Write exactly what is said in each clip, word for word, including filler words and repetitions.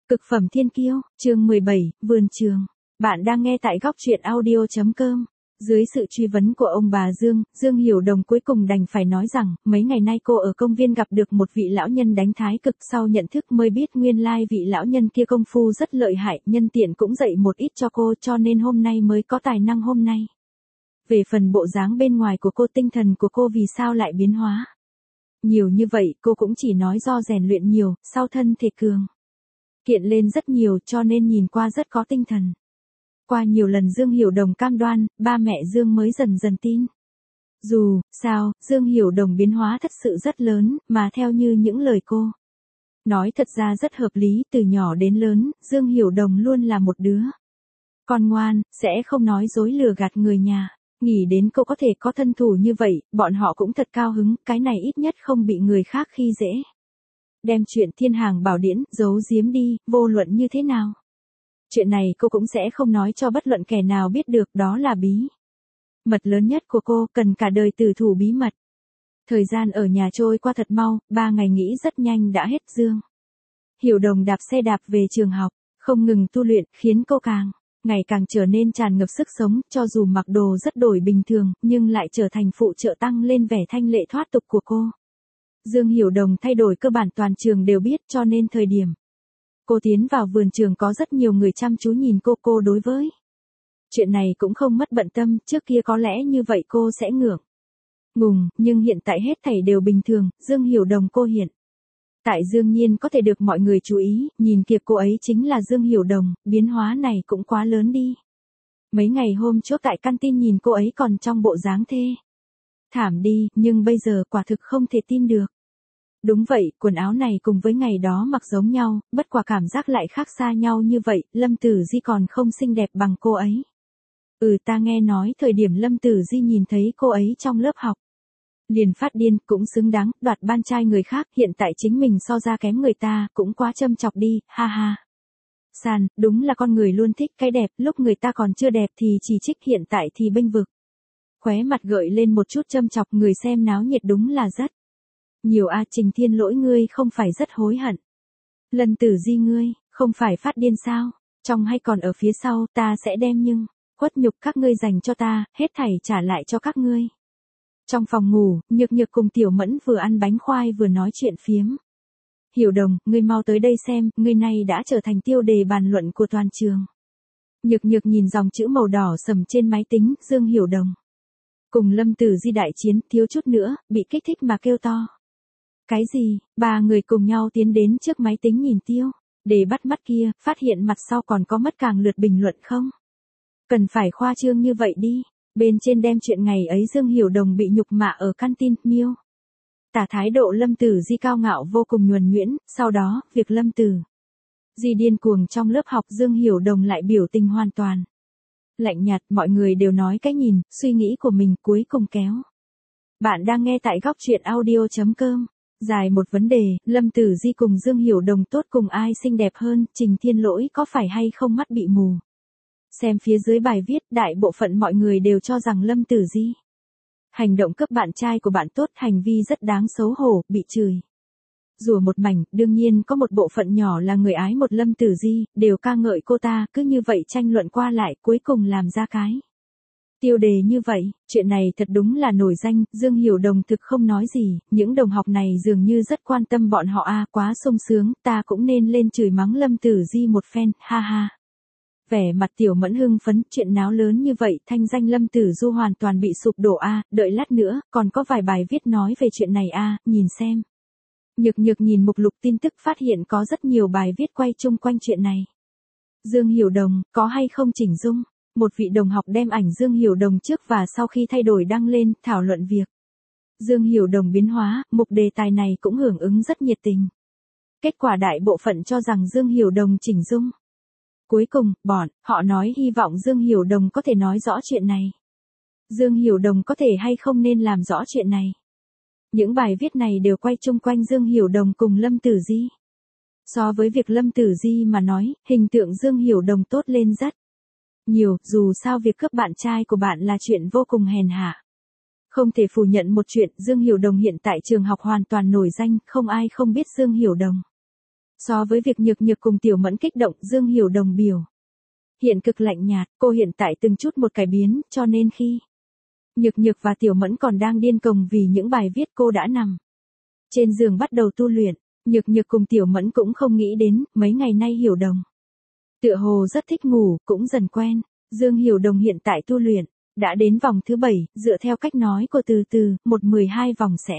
Cực phẩm thiên kiêu, chương mười bảy, vườn trường. Bạn đang nghe tại góc truyện audio chấm com. Dưới sự truy vấn của ông bà Dương, Dương Hiểu Đồng cuối cùng đành phải nói rằng, mấy ngày nay cô ở công viên gặp được một vị lão nhân đánh thái cực, sau nhận thức mới biết nguyên lai vị lão nhân kia công phu rất lợi hại, nhân tiện cũng dạy một ít cho cô, cho nên hôm nay mới có tài năng hôm nay. Về phần bộ dáng bên ngoài của cô, tinh thần của cô vì sao lại biến hóa nhiều như vậy, cô cũng chỉ nói do rèn luyện nhiều, sau thân thể cường kiện lên rất nhiều, cho nên nhìn qua rất có tinh thần. Qua nhiều lần Dương Hiểu Đồng cam đoan, ba mẹ Dương mới dần dần tin. Dù sao, Dương Hiểu Đồng biến hóa thật sự rất lớn, mà theo như những lời cô nói thật ra rất hợp lý, từ nhỏ đến lớn, Dương Hiểu Đồng luôn là một đứa con ngoan, sẽ không nói dối lừa gạt người nhà. Nghĩ đến cô có thể có thân thủ như vậy, bọn họ cũng thật cao hứng, cái này ít nhất không bị người khác khi dễ. Đem chuyện thiên hàng bảo điển, giấu giếm đi, vô luận như thế nào. Chuyện này cô cũng sẽ không nói cho bất luận kẻ nào biết được, đó là bí mật lớn nhất của cô, cần cả đời tử thủ bí mật. Thời gian ở nhà trôi qua thật mau, ba ngày nghỉ rất nhanh đã hết. Dương Hiểu Đồng đạp xe đạp về trường học, không ngừng tu luyện, khiến cô càng ngày càng trở nên tràn ngập sức sống, cho dù mặc đồ rất đổi bình thường, nhưng lại trở thành phụ trợ tăng lên vẻ thanh lệ thoát tục của cô. Dương Hiểu Đồng thay đổi cơ bản toàn trường đều biết, cho nên thời điểm cô tiến vào vườn trường có rất nhiều người chăm chú nhìn cô, cô đối với chuyện này cũng không mất bận tâm, trước kia có lẽ như vậy cô sẽ ngượng ngùng, nhưng hiện tại hết thảy đều bình thường, Dương Hiểu Đồng cô hiện tại đương nhiên có thể được mọi người chú ý, nhìn kìa cô ấy chính là Dương Hiểu Đồng, biến hóa này cũng quá lớn đi. Mấy ngày hôm trước tại căn tin nhìn cô ấy còn trong bộ dáng thê thảm đi, nhưng bây giờ quả thực không thể tin được. Đúng vậy, quần áo này cùng với ngày đó mặc giống nhau, bất quả cảm giác lại khác xa nhau như vậy, Lâm Tử Di còn không xinh đẹp bằng cô ấy. Ừ, ta nghe nói thời điểm Lâm Tử Di nhìn thấy cô ấy trong lớp học liền phát điên, cũng xứng đáng, đoạt ban trai người khác, hiện tại chính mình so ra kém người ta, cũng quá châm chọc đi, ha ha. Sàn, đúng là con người luôn thích cái đẹp, lúc người ta còn chưa đẹp thì chỉ trích, hiện tại thì bênh vực. Khóe mặt gợi lên một chút châm chọc, người xem náo nhiệt đúng là rất nhiều. A Trình Thiên Lỗi, ngươi không phải rất hối hận. Lâm Tử Di, ngươi không phải phát điên sao? Trong hay còn ở phía sau, ta sẽ đem nhưng khuất nhục các ngươi dành cho ta, hết thảy trả lại cho các ngươi. Trong phòng ngủ, Nhược Nhược cùng Tiểu Mẫn vừa ăn bánh khoai vừa nói chuyện phiếm. Hiểu Đồng, ngươi mau tới đây xem, ngươi này đã trở thành tiêu đề bàn luận của toàn trường. Nhược Nhược nhìn dòng chữ màu đỏ sầm trên máy tính, Dương Hiểu Đồng cùng Lâm Tử Di đại chiến, thiếu chút nữa bị kích thích mà kêu to. Cái gì? Ba người cùng nhau tiến đến trước máy tính nhìn tiêu để bắt mắt kia, phát hiện mặt sau còn có mất càng lượt bình luận không? Cần phải khoa trương như vậy đi. Bên trên đem chuyện ngày ấy Dương Hiểu Đồng bị nhục mạ ở căn tin, miêu tả thái độ Lâm Tử Di cao ngạo vô cùng nhuần nhuyễn, sau đó, việc Lâm Tử Di điên cuồng trong lớp học, Dương Hiểu Đồng lại biểu tình hoàn toàn lạnh nhạt, mọi người đều nói cái nhìn, suy nghĩ của mình, cuối cùng kéo. Bạn đang nghe tại góc truyện audio chấm com. Dài một vấn đề, Lâm Tử Di cùng Dương Hiểu Đồng tốt cùng ai xinh đẹp hơn, Trình Thiên Lỗi có phải hay không mắt bị mù? Xem phía dưới bài viết, đại bộ phận mọi người đều cho rằng Lâm Tử Di hành động cướp bạn trai của bạn tốt, hành vi rất đáng xấu hổ, bị chửi rủa một mảnh. Đương nhiên có một bộ phận nhỏ là người ái một Lâm Tử Di, đều ca ngợi cô ta, cứ như vậy tranh luận qua lại, cuối cùng làm ra cái tiêu đề như vậy. Chuyện này thật đúng là nổi danh, Dương Hiểu Đồng thực không nói gì, những đồng học này dường như rất quan tâm bọn họ. A quá sung sướng, ta cũng nên lên chửi mắng Lâm Tử Di một phen, ha ha. Vẻ mặt Tiểu Mẫn hưng phấn, chuyện náo lớn như vậy, thanh danh Lâm Tử Du hoàn toàn bị sụp đổ. A, đợi lát nữa, còn có vài bài viết nói về chuyện này. A, nhìn xem. Nhược Nhược nhìn mục lục tin tức, phát hiện có rất nhiều bài viết quay chung quanh chuyện này. Dương Hiểu Đồng, có hay không chỉnh dung? Một vị đồng học đem ảnh Dương Hiểu Đồng trước và sau khi thay đổi đăng lên, thảo luận việc Dương Hiểu Đồng biến hóa, mục đề tài này cũng hưởng ứng rất nhiệt tình. Kết quả đại bộ phận cho rằng Dương Hiểu Đồng chỉnh dung. Cuối cùng, bọn họ nói hy vọng Dương Hiểu Đồng có thể nói rõ chuyện này. Dương Hiểu Đồng có thể hay không nên làm rõ chuyện này. Những bài viết này đều quay chung quanh Dương Hiểu Đồng cùng Lâm Tử Di. So với việc Lâm Tử Di mà nói, hình tượng Dương Hiểu Đồng tốt lên rất nhiều, dù sao việc cướp bạn trai của bạn là chuyện vô cùng hèn hạ. Không thể phủ nhận một chuyện, Dương Hiểu Đồng hiện tại trường học hoàn toàn nổi danh, không ai không biết Dương Hiểu Đồng. So với việc Nhược Nhược cùng Tiểu Mẫn kích động, Dương Hiểu Đồng biểu hiện cực lạnh nhạt, cô hiện tại từng chút một cải biến, cho nên khi Nhược Nhược và Tiểu Mẫn còn đang điên cuồng vì những bài viết, cô đã nằm trên giường bắt đầu tu luyện. Nhược Nhược cùng Tiểu Mẫn cũng không nghĩ đến, mấy ngày nay Hiểu Đồng tựa hồ rất thích ngủ, cũng dần quen. Dương Hiểu Đồng hiện tại tu luyện đã đến vòng thứ bảy, dựa theo cách nói của Từ Từ, một mười hai vòng sẽ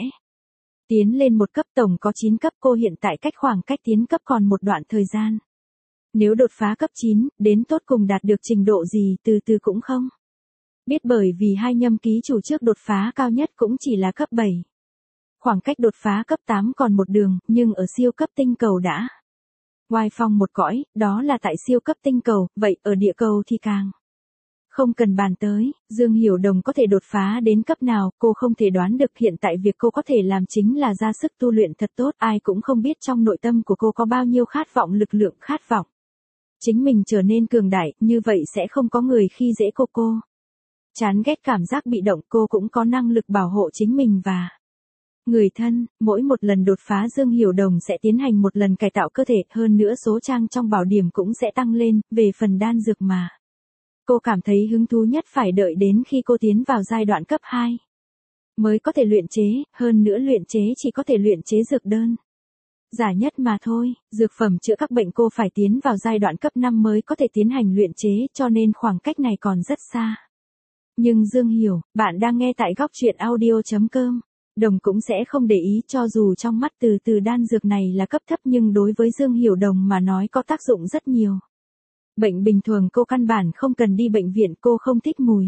tiến lên một cấp, tổng có chín cấp, cô hiện tại cách khoảng cách tiến cấp còn một đoạn thời gian. Nếu đột phá cấp chín, đến tốt cùng đạt được trình độ gì, Từ Từ cũng không biết, bởi vì hai nhâm ký chủ trước đột phá cao nhất cũng chỉ là cấp bảy. Khoảng cách đột phá cấp tám còn một đường, nhưng ở siêu cấp tinh cầu đã oai phong một cõi, đó là tại siêu cấp tinh cầu, vậy ở địa cầu thì càng không cần bàn tới. Dương Hiểu Đồng có thể đột phá đến cấp nào, cô không thể đoán được. Hiện tại việc cô có thể làm chính là ra sức tu luyện thật tốt, ai cũng không biết trong nội tâm của cô có bao nhiêu khát vọng, lực lượng, khát vọng chính mình trở nên cường đại, như vậy sẽ không có người khi dễ cô. Cô chán ghét cảm giác bị động, cô cũng có năng lực bảo hộ chính mình và người thân. Mỗi một lần đột phá, Dương Hiểu Đồng sẽ tiến hành một lần cải tạo cơ thể, hơn nữa số trang trong bảo điểm cũng sẽ tăng lên. Về phần đan dược mà cô cảm thấy hứng thú nhất, phải đợi đến khi cô tiến vào giai đoạn cấp hai mới có thể luyện chế, hơn nữa luyện chế chỉ có thể luyện chế dược đơn giả nhất mà thôi. Dược phẩm chữa các bệnh cô phải tiến vào giai đoạn cấp năm mới có thể tiến hành luyện chế, cho nên khoảng cách này còn rất xa. Nhưng Dương Hiểu, bạn đang nghe tại góc truyện audio.com. Đồng cũng sẽ không để ý, cho dù trong mắt Từ Từ đan dược này là cấp thấp nhưng đối với Dương Hiểu Đồng mà nói có tác dụng rất nhiều. Bệnh bình thường cô căn bản không cần đi bệnh viện, cô không thích mùi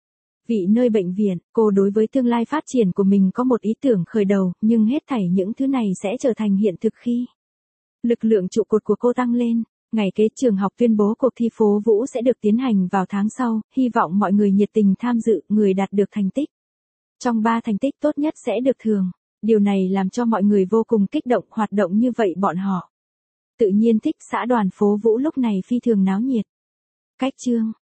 vị nơi bệnh viện, cô đối với tương lai phát triển của mình có một ý tưởng khởi đầu, nhưng hết thảy những thứ này sẽ trở thành hiện thực khi lực lượng trụ cột của cô tăng lên. Ngày kế trường học tuyên bố cuộc thi phố vũ sẽ được tiến hành vào tháng sau, hy vọng mọi người nhiệt tình tham dự, người đạt được thành tích trong ba thành tích tốt nhất sẽ được thưởng. Điều này làm cho mọi người vô cùng kích động, hoạt động như vậy bọn họ tự nhiên thích. Xã đoàn phố vũ lúc này phi thường náo nhiệt. Cách chương